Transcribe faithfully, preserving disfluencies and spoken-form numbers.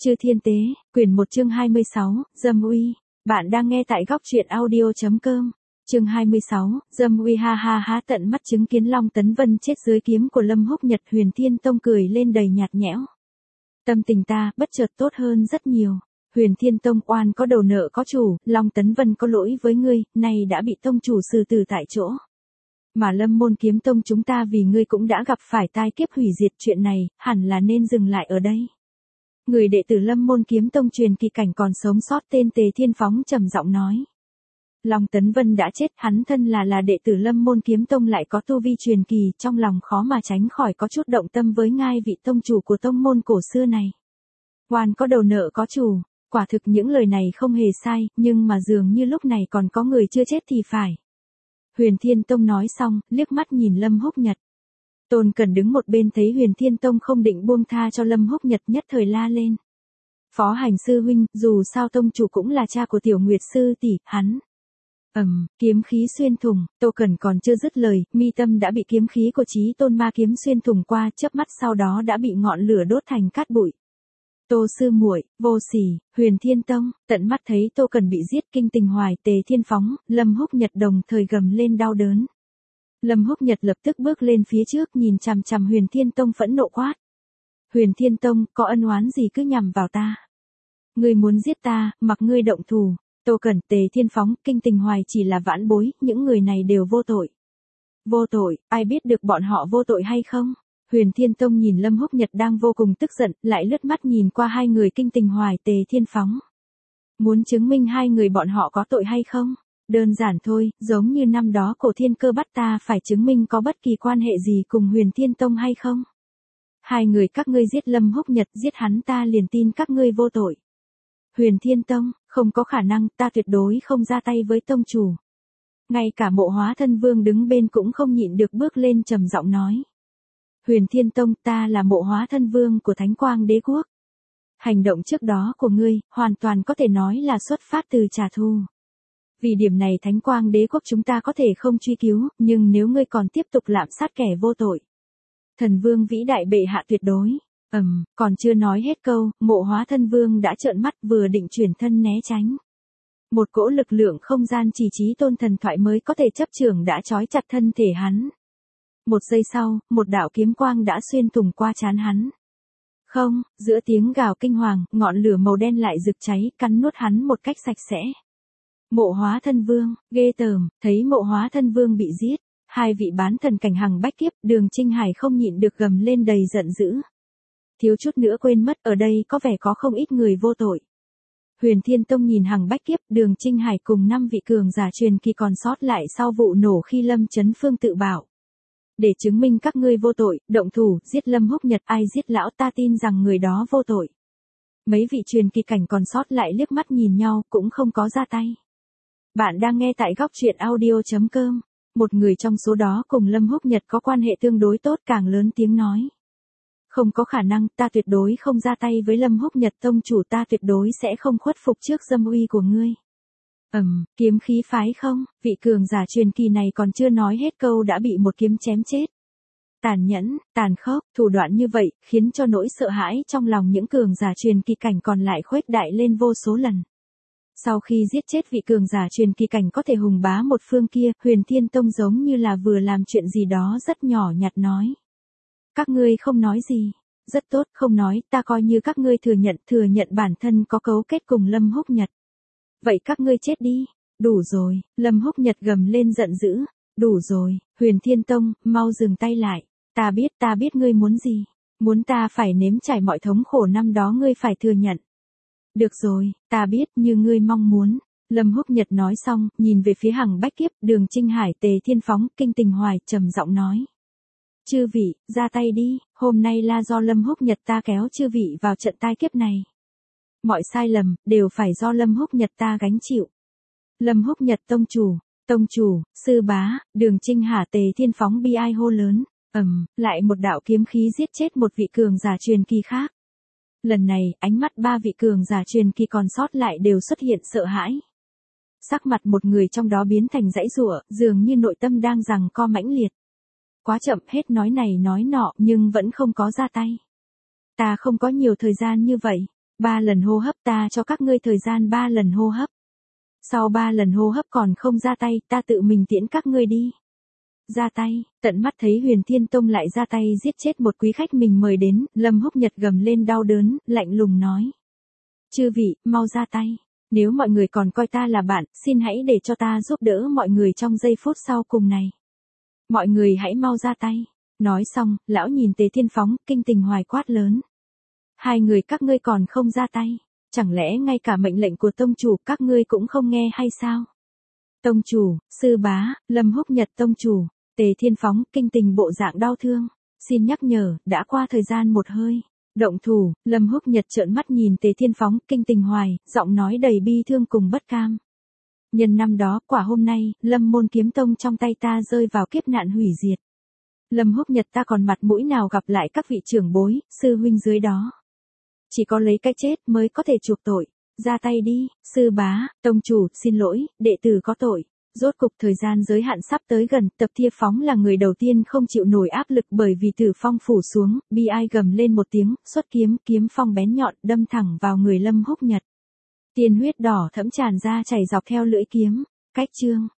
Chư Thiên Tế, quyển một chương hai mươi sáu, Dâm Uy. Bạn đang nghe tại góc truyện audio chấm com. Chương hai mươi sáu, Dâm Uy. Ha ha ha. Tận mắt chứng kiến Long Tấn Vân chết dưới kiếm của Lâm Húc Nhật, Huyền Thiên Tông cười lên đầy nhạt nhẽo. Tâm tình ta bất chợt tốt hơn rất nhiều. Huyền Thiên Tông oan có đầu nợ có chủ, Long Tấn Vân có lỗi với ngươi, nay đã bị tông chủ xử tử tại chỗ. Mà Lâm Môn Kiếm Tông chúng ta vì ngươi cũng đã gặp phải tai kiếp hủy diệt, chuyện này hẳn là nên dừng lại ở đây. Người đệ tử Lâm Môn Kiếm Tông truyền kỳ cảnh còn sống sót tên Tề Thiên Phóng trầm giọng nói. Long Tấn Vân đã chết, hắn thân là là đệ tử Lâm Môn Kiếm Tông lại có tu vi truyền kỳ, trong lòng khó mà tránh khỏi có chút động tâm với ngai vị tông chủ của tông môn cổ xưa này. Oan có đầu nợ có chủ, quả thực những lời này không hề sai, nhưng mà dường như lúc này còn có người chưa chết thì phải. Huyền Thiên Tông nói xong, liếc mắt nhìn Lâm Húc Nhật. Tôn Cần đứng một bên thấy Huyền Thiên Tông không định buông tha cho Lâm Húc Nhật, nhất thời la lên. Phó Hành sư huynh, dù sao tông chủ cũng là cha của Tiểu Nguyệt sư tỷ, hắn. Ầm, um, kiếm khí xuyên thủng, Tô Cần còn chưa dứt lời, mi tâm đã bị kiếm khí của Chí Tôn Ma kiếm xuyên thủng qua, chớp mắt sau đó đã bị ngọn lửa đốt thành cát bụi. Tô sư muội, vô sỉ, Huyền Thiên Tông, tận mắt thấy Tô Cần bị giết, Kinh Tình Hoài, Tề Thiên Phóng, Lâm Húc Nhật đồng thời gầm lên đau đớn. Lâm Húc Nhật lập tức bước lên phía trước, nhìn chằm chằm Huyền Thiên Tông phẫn nộ quát. Huyền Thiên Tông, có ân oán gì cứ nhằm vào ta. Ngươi muốn giết ta, mặc ngươi động thủ. Tô Cẩn, Tề Thiên Phóng, Kinh Tình Hoài chỉ là vãn bối, những người này đều vô tội. Vô tội, ai biết được bọn họ vô tội hay không? Huyền Thiên Tông nhìn Lâm Húc Nhật đang vô cùng tức giận, lại lướt mắt nhìn qua hai người Kinh Tình Hoài, Tề Thiên Phóng. Muốn chứng minh hai người bọn họ có tội hay không? Đơn giản thôi, giống như năm đó Cổ Thiên Cơ bắt ta phải chứng minh có bất kỳ quan hệ gì cùng Huyền Thiên Tông hay không. Hai người các ngươi giết Lâm Húc Nhật, giết hắn ta liền tin các ngươi vô tội. Huyền Thiên Tông, không có khả năng, ta tuyệt đối không ra tay với tông chủ. Ngay cả Mộ Hóa Thân Vương đứng bên cũng không nhịn được bước lên trầm giọng nói. Huyền Thiên Tông, ta là Mộ Hóa Thân Vương của Thánh Quang Đế Quốc. Hành động trước đó của ngươi, hoàn toàn có thể nói là xuất phát từ trả thù. Vì điểm này Thánh Quang Đế Quốc chúng ta có thể không truy cứu, nhưng nếu ngươi còn tiếp tục lạm sát kẻ vô tội. Thần Vương vĩ đại bệ hạ tuyệt đối. Ầm, um, còn chưa nói hết câu, Mộ Hóa Thân Vương đã trợn mắt vừa định chuyển thân né tránh. Một cỗ lực lượng không gian chỉ Chí Tôn thần thoại mới có thể chấp chưởng đã trói chặt thân thể hắn. Một giây sau, một đạo kiếm quang đã xuyên thủng qua trán hắn. Không, giữa tiếng gào kinh hoàng, ngọn lửa màu đen lại rực cháy, cắn nuốt hắn một cách sạch sẽ. Mộ Hóa Thân Vương, ghê tởm, thấy Mộ Hóa Thân Vương bị giết, hai vị bán thần cảnh Hằng Bách Kiếp, Đường Trinh Hải không nhịn được gầm lên đầy giận dữ. Thiếu chút nữa quên mất, ở đây có vẻ có không ít người vô tội. Huyền Thiên Tông nhìn Hằng Bách Kiếp, Đường Trinh Hải cùng năm vị cường giả truyền kỳ còn sót lại sau vụ nổ khi Lâm Chấn Phương tự bảo. Để chứng minh các ngươi vô tội, động thủ, giết Lâm Húc Nhật, ai giết lão ta tin rằng người đó vô tội. Mấy vị truyền kỳ cảnh còn sót lại liếc mắt nhìn nhau, cũng không có ra tay. Bạn đang nghe tại góc truyện audio chấm com. Một người trong số đó cùng Lâm Húc Nhật có quan hệ tương đối tốt càng lớn tiếng nói. Không có khả năng, ta tuyệt đối không ra tay với Lâm Húc Nhật, tông chủ, ta tuyệt đối sẽ không khuất phục trước dâm uy của ngươi. Ầm, um, kiếm khí phái không, vị cường giả truyền kỳ này còn chưa nói hết câu đã bị một kiếm chém chết. Tàn nhẫn, tàn khốc, thủ đoạn như vậy, khiến cho nỗi sợ hãi trong lòng những cường giả truyền kỳ cảnh còn lại khuếch đại lên vô số lần. Sau khi giết chết vị cường giả truyền kỳ cảnh có thể hùng bá một phương kia, Huyền Thiên Tông giống như là vừa làm chuyện gì đó rất nhỏ nhặt nói. Các ngươi không nói gì. Rất tốt, không nói, ta coi như các ngươi thừa nhận, thừa nhận bản thân có cấu kết cùng Lâm Húc Nhật. Vậy các ngươi chết đi. Đủ rồi, Lâm Húc Nhật gầm lên giận dữ. Đủ rồi, Huyền Thiên Tông, mau dừng tay lại. Ta biết, ta biết ngươi muốn gì. Muốn ta phải nếm trải mọi thống khổ năm đó ngươi phải thừa nhận. Được rồi, ta biết, như ngươi mong muốn. Lâm Húc Nhật nói xong, nhìn về phía Hằng Bách Kiếp, Đường Trinh Hải, Tề Thiên Phóng, Kinh Tình Hoài, trầm giọng nói. Chư vị, ra tay đi, hôm nay là do Lâm Húc Nhật ta kéo chư vị vào trận tai kiếp này. Mọi sai lầm, đều phải do Lâm Húc Nhật ta gánh chịu. Lâm Húc Nhật tông chủ, tông chủ, sư bá, Đường Trinh Hà, Tề Thiên Phóng bi ai hô lớn, ầm, um, lại một đạo kiếm khí giết chết một vị cường giả truyền kỳ khác. Lần này, ánh mắt ba vị cường giả truyền kỳ còn sót lại đều xuất hiện sợ hãi. Sắc mặt một người trong đó biến thành dãy giụa, dường như nội tâm đang giằng co mãnh liệt. Quá chậm, hết nói này nói nọ, nhưng vẫn không có ra tay. Ta không có nhiều thời gian như vậy. Ba lần hô hấp, ta cho các ngươi thời gian ba lần hô hấp. Sau ba lần hô hấp còn không ra tay, ta tự mình tiễn các ngươi đi. Ra tay, tận mắt thấy Huyền Thiên Tông lại ra tay giết chết một quý khách mình mời đến, Lâm Húc Nhật gầm lên đau đớn, lạnh lùng nói. Chư vị, mau ra tay. Nếu mọi người còn coi ta là bạn, xin hãy để cho ta giúp đỡ mọi người trong giây phút sau cùng này. Mọi người hãy mau ra tay. Nói xong, lão nhìn Tề Thiên Phóng, kinh tình hoài quát lớn. Hai người các ngươi còn không ra tay. Chẳng lẽ ngay cả mệnh lệnh của tông chủ các ngươi cũng không nghe hay sao? Tông chủ, sư bá, Lâm Húc Nhật tông chủ, Tề Thiên Phóng, kinh tình bộ dạng đau thương. Xin nhắc nhở, đã qua thời gian một hơi. Động thủ, Lâm Húc Nhật trợn mắt nhìn Tề Thiên Phóng, kinh tình hoài, giọng nói đầy bi thương cùng bất cam. Nhân năm đó, quả hôm nay, Lâm môn kiếm tông trong tay ta rơi vào kiếp nạn hủy diệt. Lâm Húc Nhật ta còn mặt mũi nào gặp lại các vị trưởng bối, sư huynh dưới đó. Chỉ có lấy cái chết mới có thể chuộc tội. Ra tay đi, sư bá, tông chủ, xin lỗi, đệ tử có tội. Rốt cục thời gian giới hạn sắp tới gần, Tập Thiên Phóng là người đầu tiên không chịu nổi áp lực bởi vì tử phong phủ xuống, bi ai gầm lên một tiếng, xuất kiếm, kiếm phong bén nhọn, đâm thẳng vào người Lâm Húc Nhật. Tiên huyết đỏ thẫm tràn ra chảy dọc theo lưỡi kiếm. Cách chương.